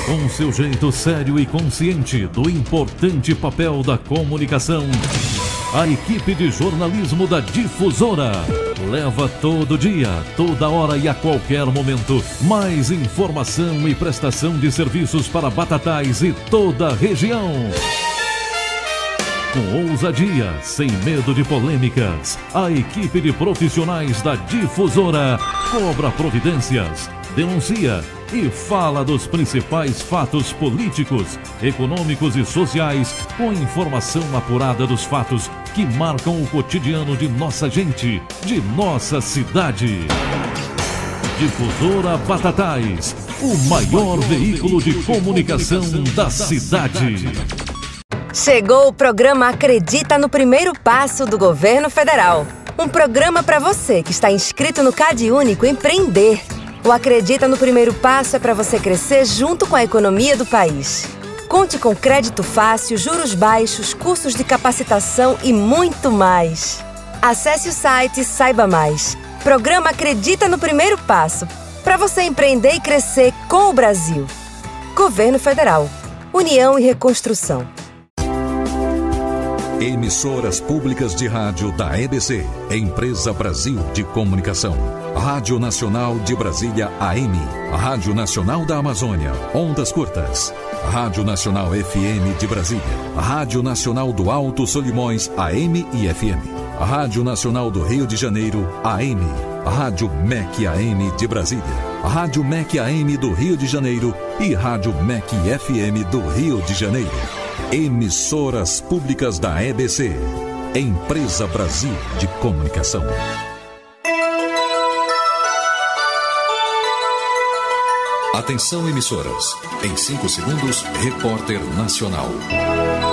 Com seu jeito sério e consciente do importante papel da comunicação, a equipe de jornalismo da Difusora leva todo dia, toda hora e a qualquer momento mais informação e prestação de serviços para Batatais e toda a região. Com ousadia, sem medo de polêmicas, a equipe de profissionais da Difusora cobra providências, denuncia e fala dos principais fatos políticos, econômicos e sociais com informação apurada dos fatos que marcam o cotidiano de nossa gente, de nossa cidade. Difusora Batatais, o maior veículo de comunicação da cidade. Chegou o programa Acredita no Primeiro Passo do Governo Federal. Um programa para você que está inscrito no CadÚnico Empreender. O Acredita no Primeiro Passo é para você crescer junto com a economia do país. Conte com crédito fácil, juros baixos, cursos de capacitação e muito mais. Acesse o site e saiba mais. Programa Acredita no Primeiro Passo, para você empreender e crescer com o Brasil. Governo Federal. União e Reconstrução. Emissoras públicas de rádio da EBC, Empresa Brasil de Comunicação. Rádio Nacional de Brasília AM, Rádio Nacional da Amazônia, ondas curtas. Rádio Nacional FM de Brasília, Rádio Nacional do Alto Solimões AM e FM. Rádio Nacional do Rio de Janeiro AM, Rádio MEC AM de Brasília, Rádio MEC AM do Rio de Janeiro e Rádio MEC FM do Rio de Janeiro. Emissoras públicas da EBC, Empresa Brasil de Comunicação. Atenção, emissoras. Em 5 segundos, Repórter Nacional.